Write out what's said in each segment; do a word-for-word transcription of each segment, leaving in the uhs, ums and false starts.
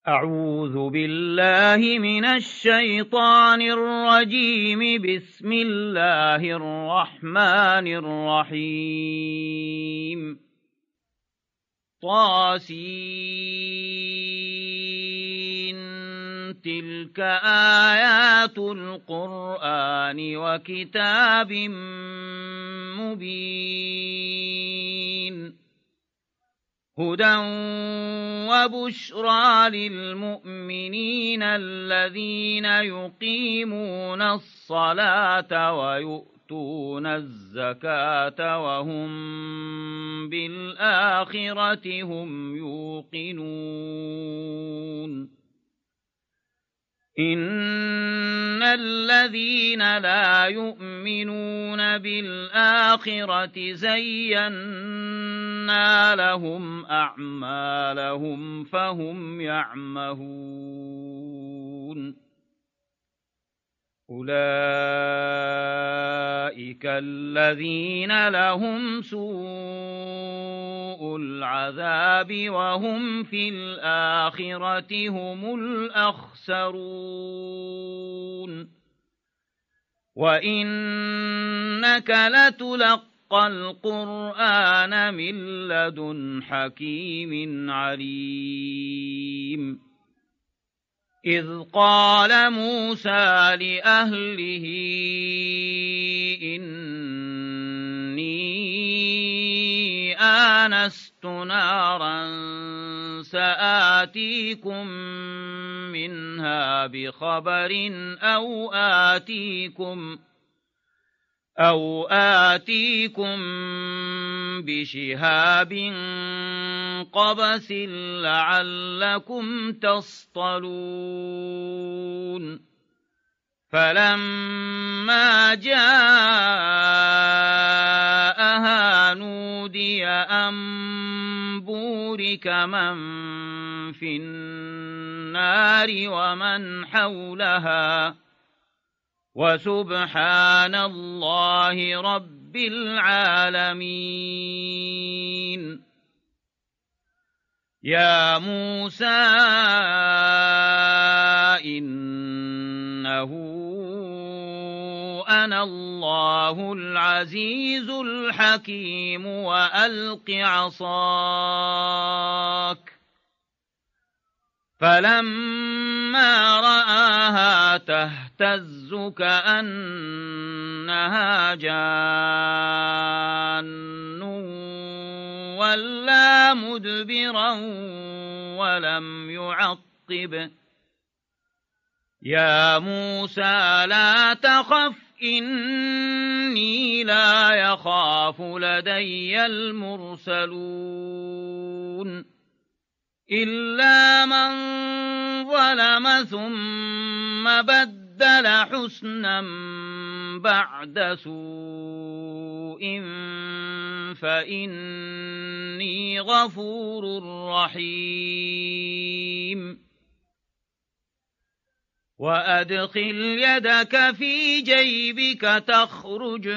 أعوذ بالله من الشيطان الرجيم. بسم الله الرحمن الرحيم. طاسين تلك آيات القرآن وكتاب مبين هدى وبشرى للمؤمنين الذين يقيمون الصلاة ويؤتون الزكاة وهم بالآخرة هم يوقنون. إن الذين لا يؤمنون بالآخرة زينا لهم أعمالهم فهم يعمهون. أولئك الذين لهم سوء العذاب وهم في الآخرة هم الأخسرون. وإنك لتلقى القرآن من لدن حكيم عليم. إذ قال موسى لأهله إني آنست نارا سآتيكم منها بخبر أو آتيكم أو آتيكم بشهاب قبس لعلكم تصطلون. فلما جاءها نودي أن بورك من في النار ومن حولها وسبحان الله رب العالمين. يا موسى إنه أنا الله العزيز الحكيم وألق عصاك. فلما رآها تهتز كأنها جان ولا مدبرا ولم يعقب. يا موسى لا تخف إني لا يخاف لدي المرسلون. إلا من ظلم ثم بدل حسنا بعد سوء فإني غفور رحيم. وأدخل يدك في جيبك تخرج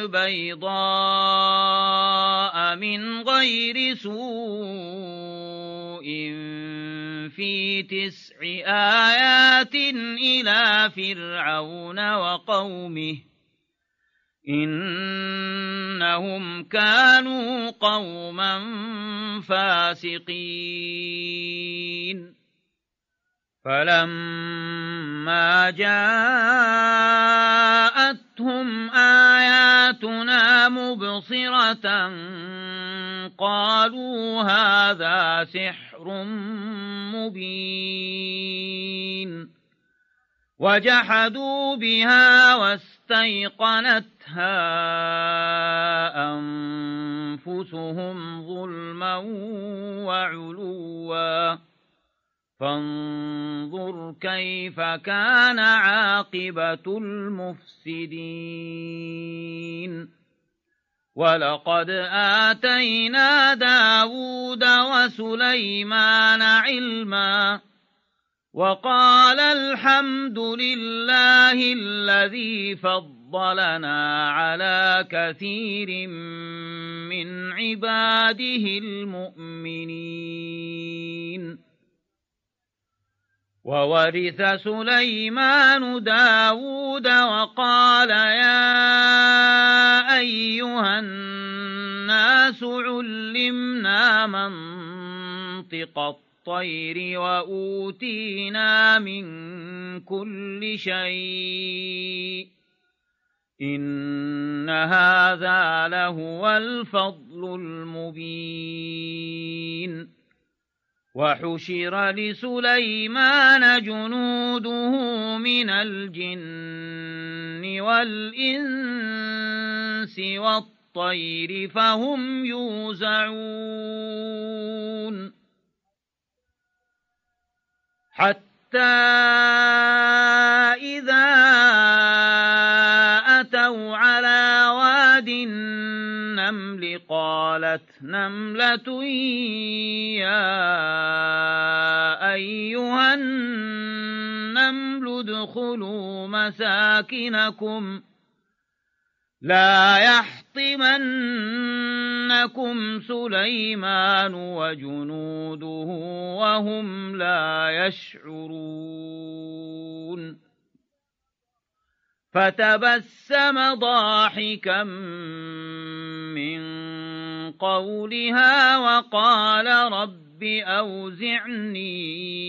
بيضاء من غير سوء في تسع آيات إلى فرعون وقومه إنهم كانوا قوما فاسقين. فلما جاءتهم آياتنا مبصرة قالوا هذا سحر مبين. وجحدوا بها واستيقنتها أنفسهم ظلما وعلوا فانظر كيف كان عاقبة المفسدين. ولقد آتينا داود وسليمان علما وقال الحمد لله الذي فضلنا على كثير من عباده المؤمنين. وورث سليمان داود وقال يا أيها الناس علمنا منطق الطير وأوتينا من كل شيء إن هذا لهو الفضل المبين وحشر لسليمان جنوده من الجن والإنس والطير فهم يوزعون حتى إذا أتوا على واد النمل قالت نملة يا أيها النمل ادخلوا مساكنكم لا يحطمنكم سليمان وجنوده وهم لا يشعرون فتبسم ضاحكا من قولها وقال رب أوزعني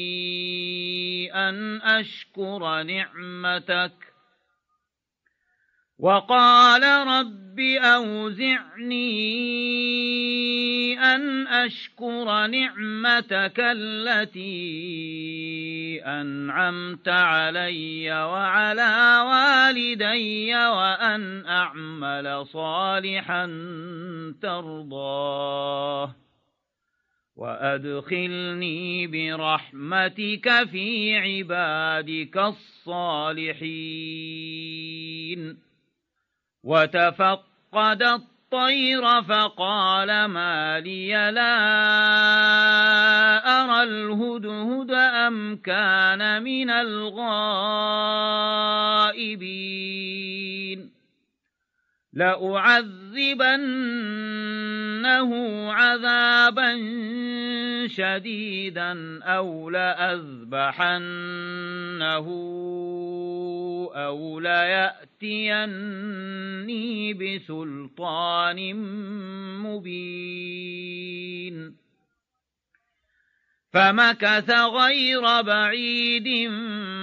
أن أشكر نعمتك وقال رب أوزعني أن أشكر نعمتك التي أنعمت علي وعلى والدي وأن أعمل صالحا ترضاه وأدخلني برحمتك في عبادك الصالحين وتفقد الطير فقال ما لي لا أرى الهدهد أم كان من الغائبين لأعذبنه عذابا شديدا أو لأذبحنه أو ليأتيني بسلطان مبين فمكث غير بعيد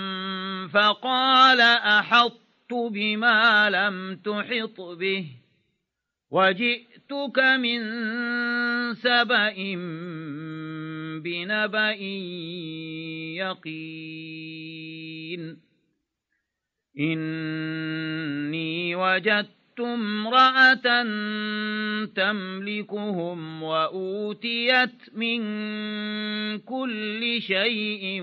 فقال أحط بما لم تحط به وجئتك من سبأ بنبأ يقين إني وجدت امرأة تملكهم وأوتيت من كل شيء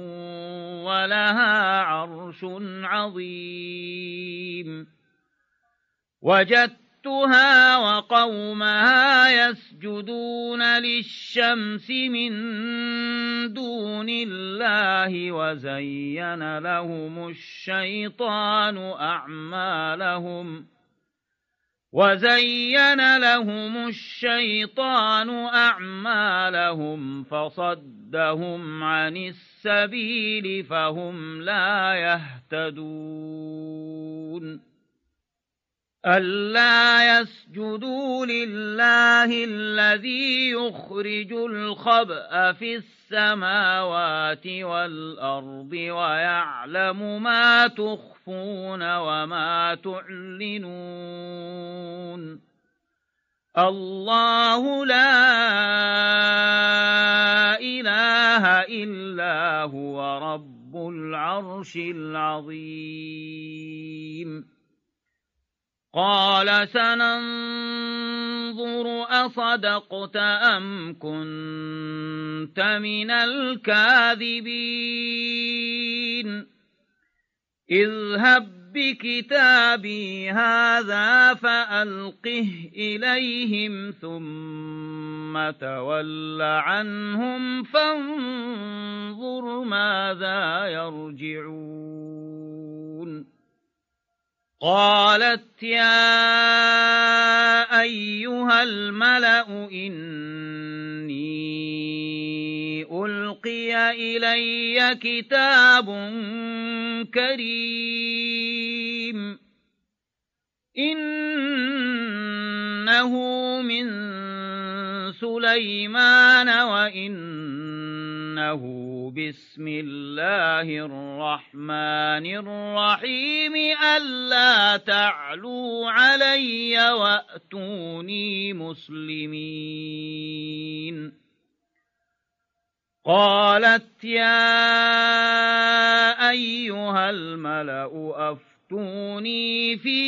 ولها عرش عظيم وجدتها وقومها يسجدون للشمس من دون الله وزين لهم الشيطان أعمالهم وزين لهم الشيطان أعمالهم فصدهم عن السبيل فهم لا يهتدون ألا يسجدوا لله الذي يخرج الخبأ في السماوات والأرض ويعلم ما تخفون وما تعلنون الله لا إله إلا هو رب العرش العظيم قال سننظر أصدقت أم كنت من الكاذبين اذهب بكتابي هذا فألقه إليهم ثم تول عنهم فانظر ماذا يرجعون قالت يا أيها الملأ إني ألقي أوحي إلي كتاب كريم إنه من سليمان وإنه بسم الله الرحمن الرحيم ألا تعلوا علي وأتوني مسلمين قالت يا أيها الملأ أفتوني في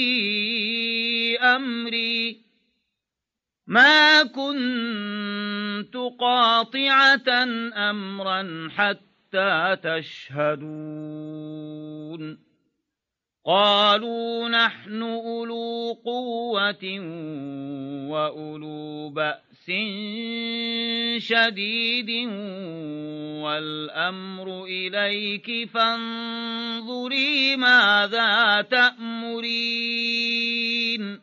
أمري ما كنت قاطعة أمرا حتى تشهدون قالوا نحن أولو قوة وأولو بأس شديد والأمر إليك فانظري ماذا تأمرين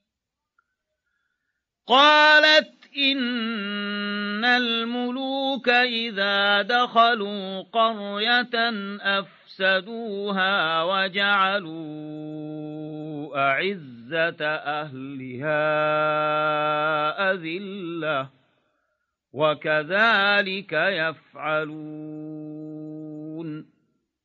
قالت إن الملوك إذا دخلوا قرية أفسدوها وجعلوا أعزة أهلها أذلة وكذلك يفعلون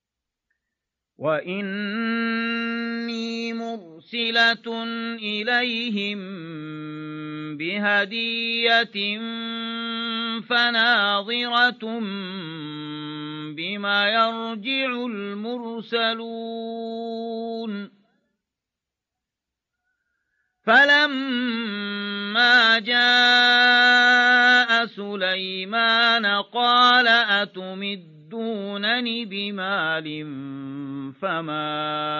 وإني مرسلة إليهم بهدية فناظرة بما يرجع المرسلون فلما جاء سليمان قال أتمدونني بمال فما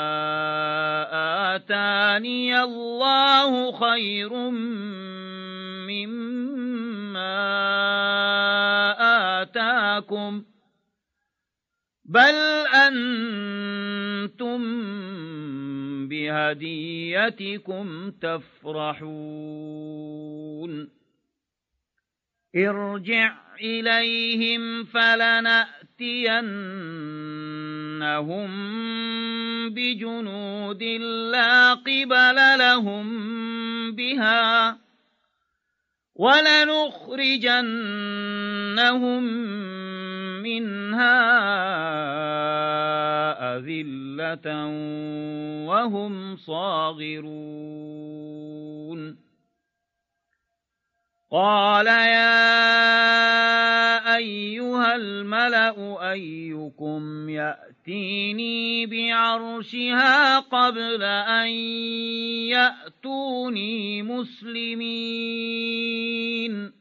آتاني الله خير مما آتاكم بل أنتم بهديتكم تفرحون ارجع إليهم فلنأتينهم بجنود لا قبل لهم بها ولنخرجنهم منها أذلة وهم صاغرون قال يا أيها الملأ أيكم يأتيني بعرشها قبل أن يأتوني مسلمين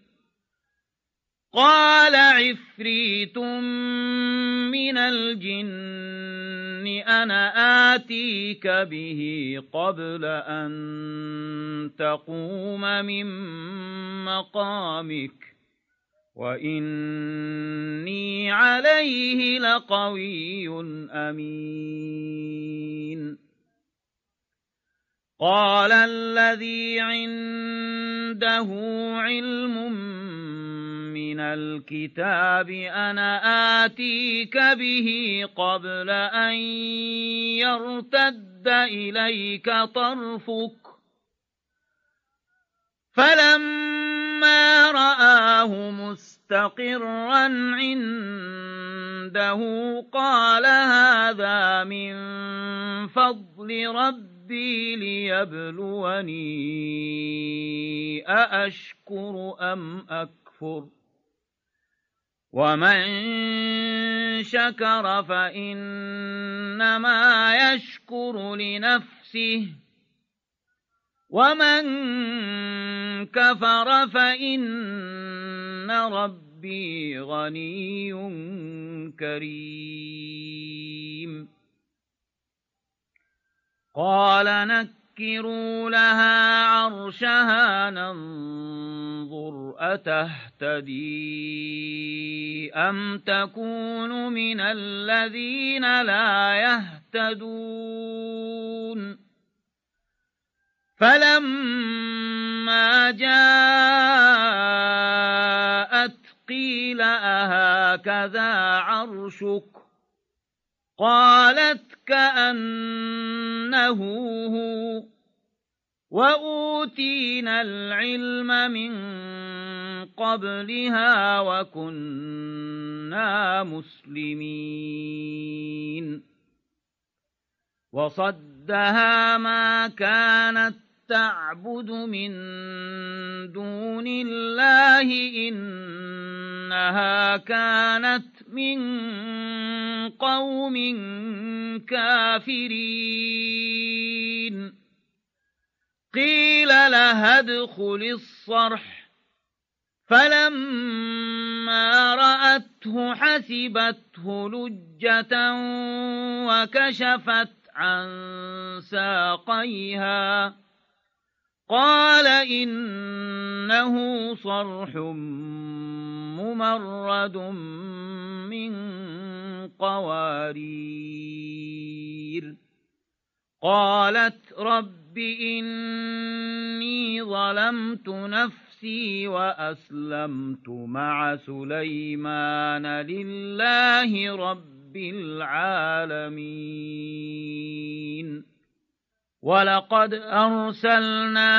قال عفريت من الجن أنا آتيك به قبل أن تقوم من مقامك وإني عليه لقوي أمين قال الذي عنده علم من الكتاب أنا آتيك به قبل أن يرتد إليك طرفك فلما رآه مستقرا عنده قال هذا من فضل ربي ليبلوني أأشكر أم أكفر ومن شكر فإنما يشكر لنفسه ومن كفر فإن ربي غني كريم قال نكروا لها عرشها ننظر أتهتدي أم تكون من الذين لا يهتدون فلما جاءت قيل أهكذا عرشك قالت كأنه هو وأوتينا العلم من قبلها وكنا مسلمين وصدها ما كانت تعبد من دون الله إنها كانت من قوم كافرين قيل لها ادخل الصرح فلما رأته حسبته لجة وكشفت عن ساقيها قال إنه صرح ممرد من قوارير قالت رب إني ظلمت نفسي وأسلمت مع سليمان لله رب العالمين ولقد أرسلنا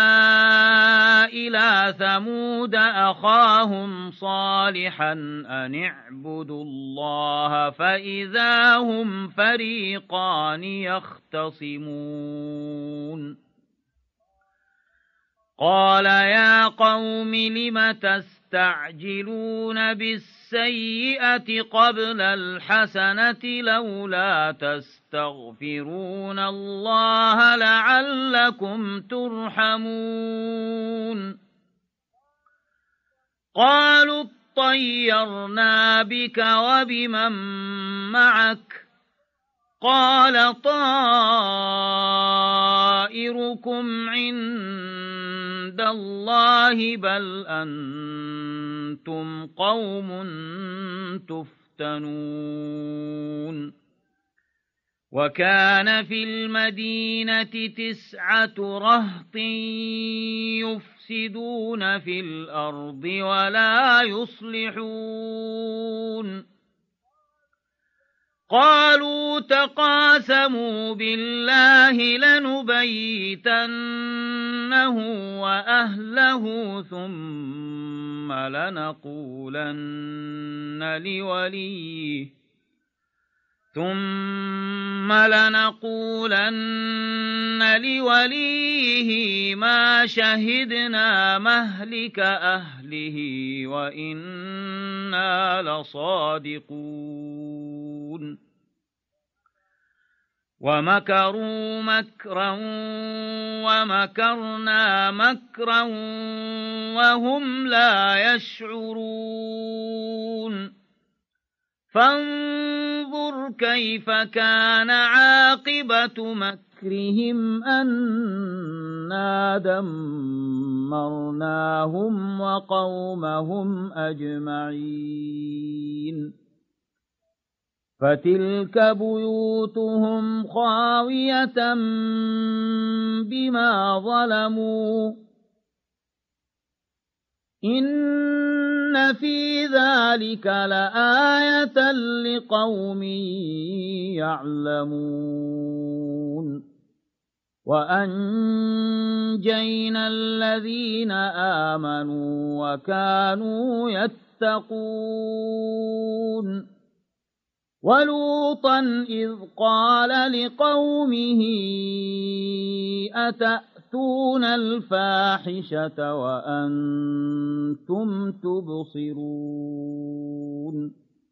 إلى ثمود أخاهم صالحا أن اعبدوا الله فإذا هم فريقان يختصمون قال يا قوم لم تستعجلون بالسيئة قبل الحسنة لولا تستغفرون الله لعلكم ترحمون قالوا اطيرنا بك وبمن معك قال طائركم عند الله بل أنتم قوم تفتنون وكان في المدينة تسعة رهط يفسدون في الأرض ولا يصلحون قالوا تقاسموا بالله لنبيتنه وأهله ثم لنقولن لوليه ثم لنقولن لوليه ما شهدنا مهلك أهله وإنا لصادقون ومكروا مكرا ومكرنا مكرا وهم لا يشعرون فانظر كيف كان عاقبة مكرهم أنا دمرناهم وقومهم أجمعين فتلك بيوتهم خاوية بما ظلموا إن في ذلك لآية لقوم يعلمون وأنجينا الذين آمنوا وكانوا يتقون ولوطا إذ قال لقومه أتأتون الفاحشة وأنتم تبصرون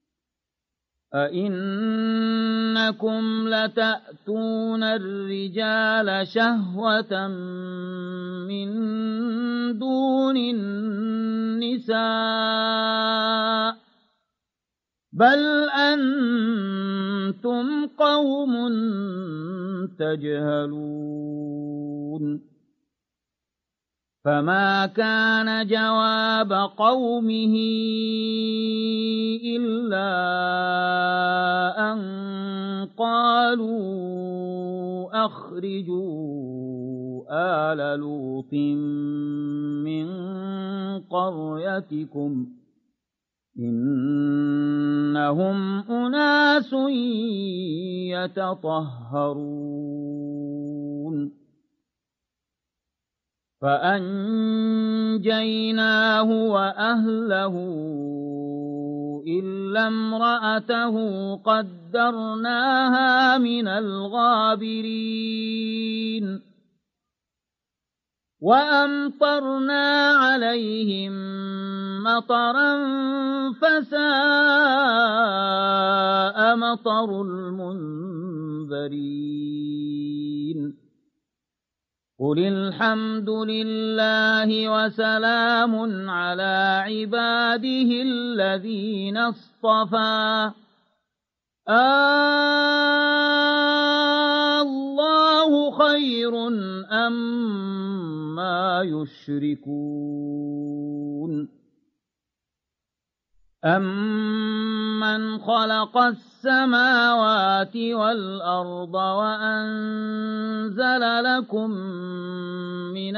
أئنكم لتأتون الرجال شهوة من دون النساء بل أنتم قوم تجهلون فما كان جواب قومه إلا أن قالوا أخرجوا آل لوط من قريتكم إنهم أناس يتطهرون فأنجيناه وأهله إلا امرأته قدرناها من الغابرين وأمطرنا عليهم مطرا فساء مطر المنذرين قل الحمد لله وسلام على عباده الذين اصطفى الله خير أما يشركون أمن خلق السماوات والأرض وأنزل لكم من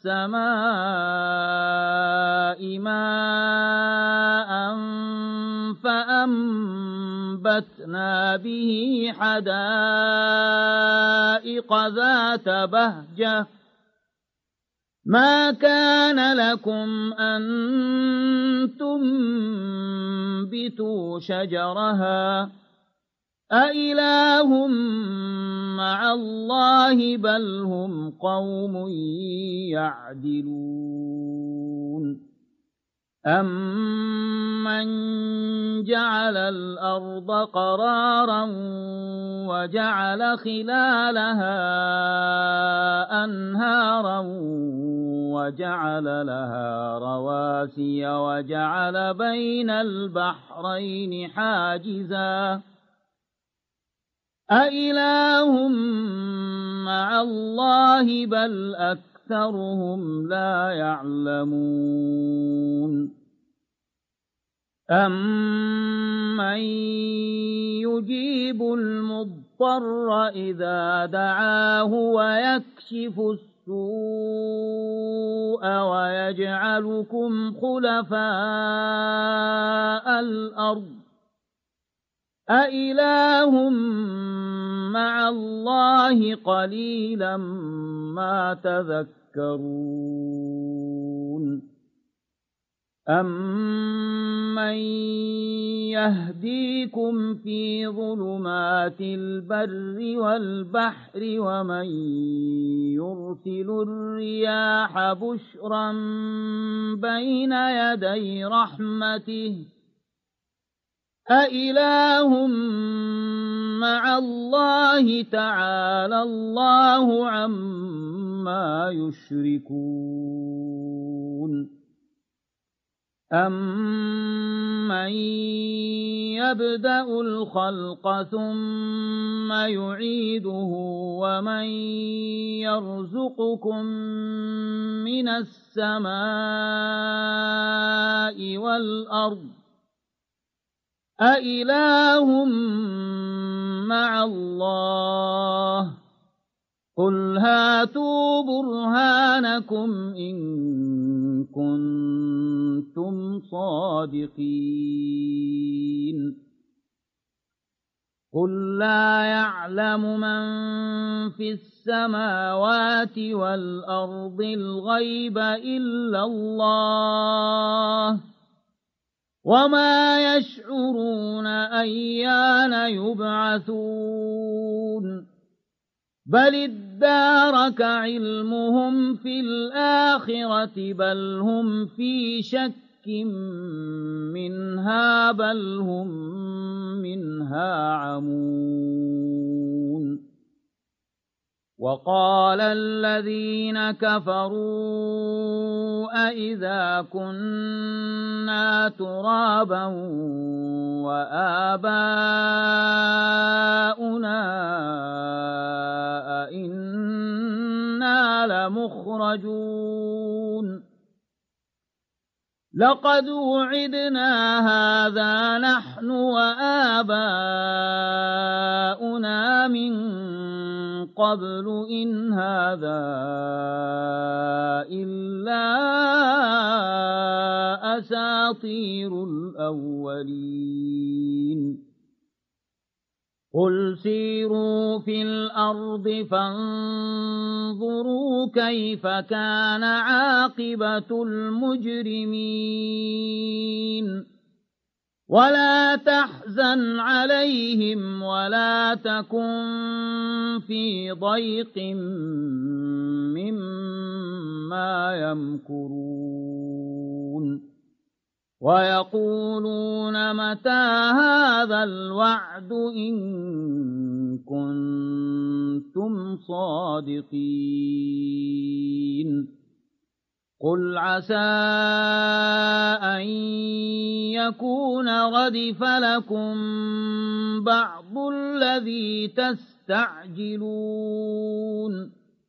السماء ماء فأنبتنا به حدائق ذات بهجة ما كان لكم أن تنبتوا شجرها أإله مع الله بل هم قوم يعدلون أمن جعل الأرض قرارا وجعل خلالها أنهارا وجعل لها رواسي وجعل بين البحرين حاجزا أإله مع الله بل أكثرهم لا يعلمون أمن يجيب المضطر إذا دعاه ويكشف السوء ويجعلكم خلفاء الأرض أإله مع الله قليلا ما تذكرون أمن يهديكم في ظلمات البر والبحر ومن يرسل الرياح بشرا بين يدي رحمته أإله مع الله تعالى الله عما يشركون أمن يبدأ الخلق ثم يعيده ومن يرزقكم من السماء والأرض أإله مع الله قل هاتوا برهانكم إن كنتم صادقين قل لا يعلم من في السماوات والأرض الغيب إلا الله وما يشعرون أيان يبعثون بل ادارك علمهم في الآخرة بل هم في شك منها بل هم منها عمون وقال الذين كفروا أئذا كنا ترابا وآباؤنا أئنا لمخرجون لقد وعدنا هذا نحن وآباؤنا من قبل إن هذا إلا أساطير الأولين قل سيروا في الأرض فانظروا كيف كان عاقبة المجرمين ولا تحزن عليهم ولا تكن في ضيق مما يمكرون ويقولون متى هذا الوعد إن كنتم صادقين قل عسى أن يكون ردف لكم بعض الذي تستعجلون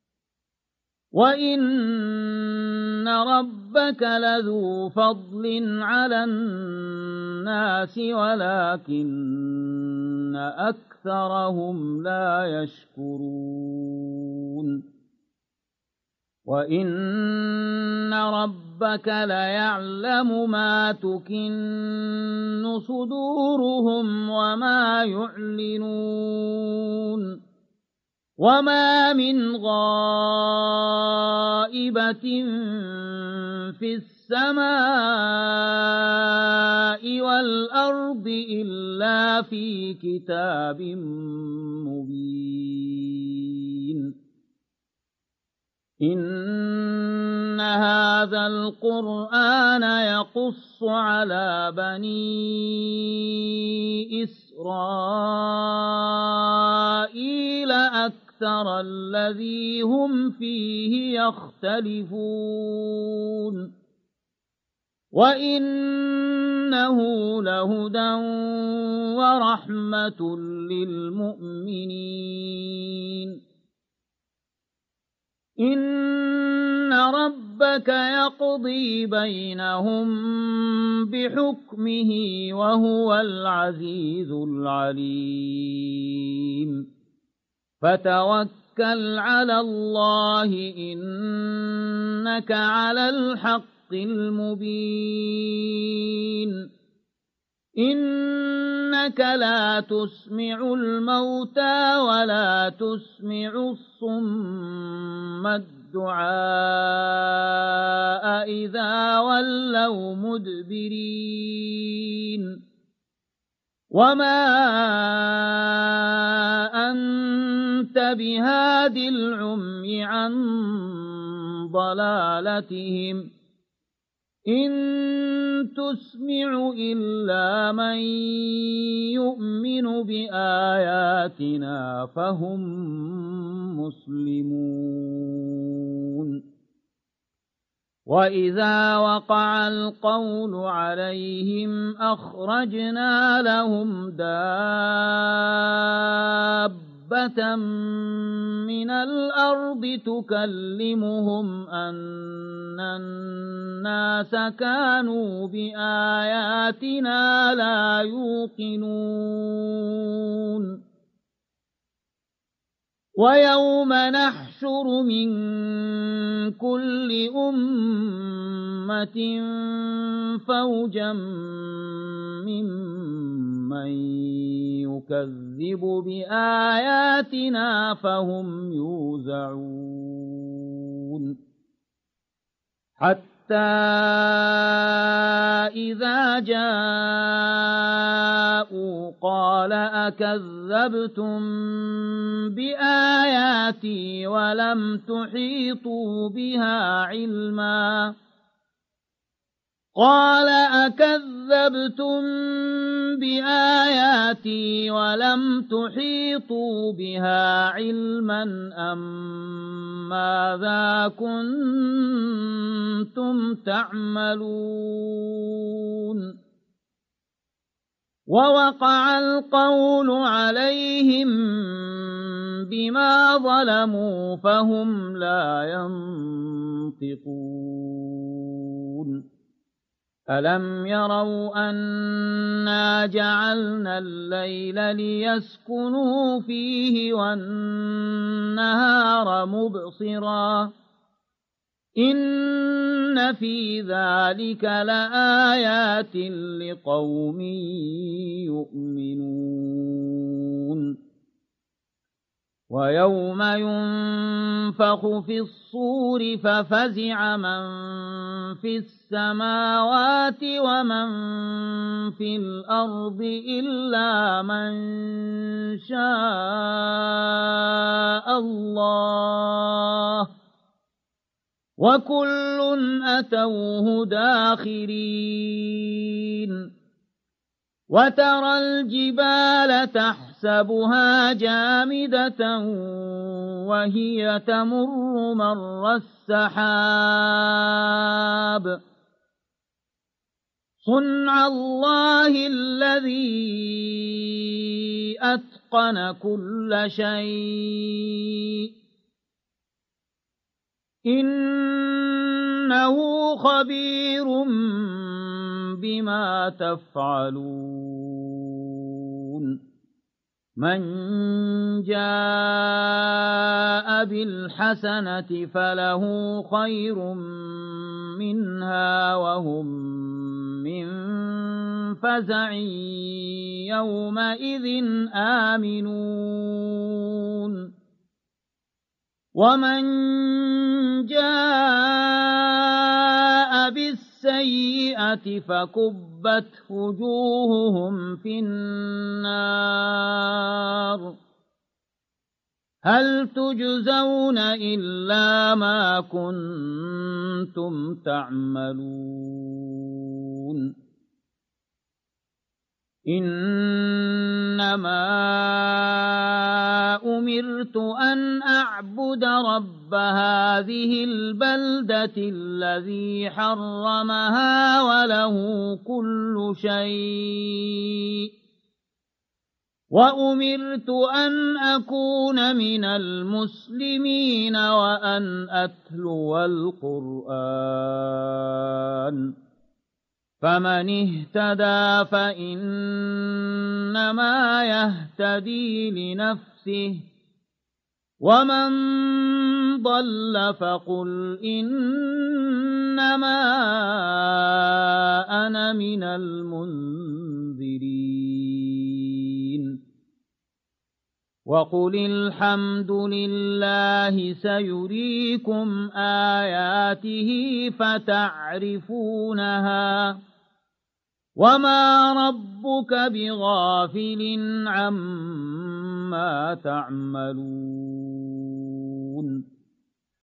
وإن ربك لذو فضل على الناس ولكن أكثرهم لا يشكرون وإن ربك ليعلم ما تكن صدورهم وما يعلنون وما من غائبة في السماء والأرض إلا في كتاب مبين إن هذا القرآن يقص على بني إسرائيل أكثر الذي هم فيه يختلفون وإنه لهدى ورحمة للمؤمنين إن ربك يقضي بينهم بحكمه وهو العزيز العليم فتوكل على الله إنك على الحق المبين إنك لا تسمع الموتى ولا تسمع الصم الدعاء إذا ولوا مدبرين وما أنت بهاد العمي عن ضلالتهم إن تسمع إلا من يؤمن بآياتنا فهم مسلمون وإذا وقع القول عليهم أخرجنا لهم دابة من الأرض تكلمهم أن الناس كانوا بآياتنا لا يوقنون ويوم نحشر من كل أمة فوجا ممن يكذب بآياتنا فهم يوزعون حتى إذا جاءوا قال أكذبتم بآياتي ولم تحيطوا بها علما قال أكذبتم بآياتي ولم تحيطوا بها علما أم ماذا كنتم تعملون ووقع القول عليهم بما ظلموا فهم لا ينطقون ألم يروا أنا جعلنا الليل ليسكنوا فيه والنهار مبصرا إن في ذلك لآيات لقوم يؤمنون ويوم ينفخ في الصور ففزع من في السماوات ومن في الأرض إلا من شاء الله وكل أتوه داخرين وترى الجبال تحسبها جامدة وهي تمر مر السحاب صنع الله الذي أتقن كل شيء إنه خبير بما تفعلون من جاء بالحسنة فله خير منها وهم من فزع يومئذ آمنون ومن جاء بالسيئة فكبت وجوههم في النار هل تجزون إلا ما كنتم تعملون إنما أمرت أن أعبد رب هذه البلدة الذي حرمها وله كل شيء وأمرت أن أكون من المسلمين وأن أتلو القرآن فمن اهتدى فإنما يهتدي لنفسه ومن ضل فقل إنما أنا من المنذرين وقل الحمد لله سيريكم آياته فتعرفونها وما ربك بغافل عما تعملون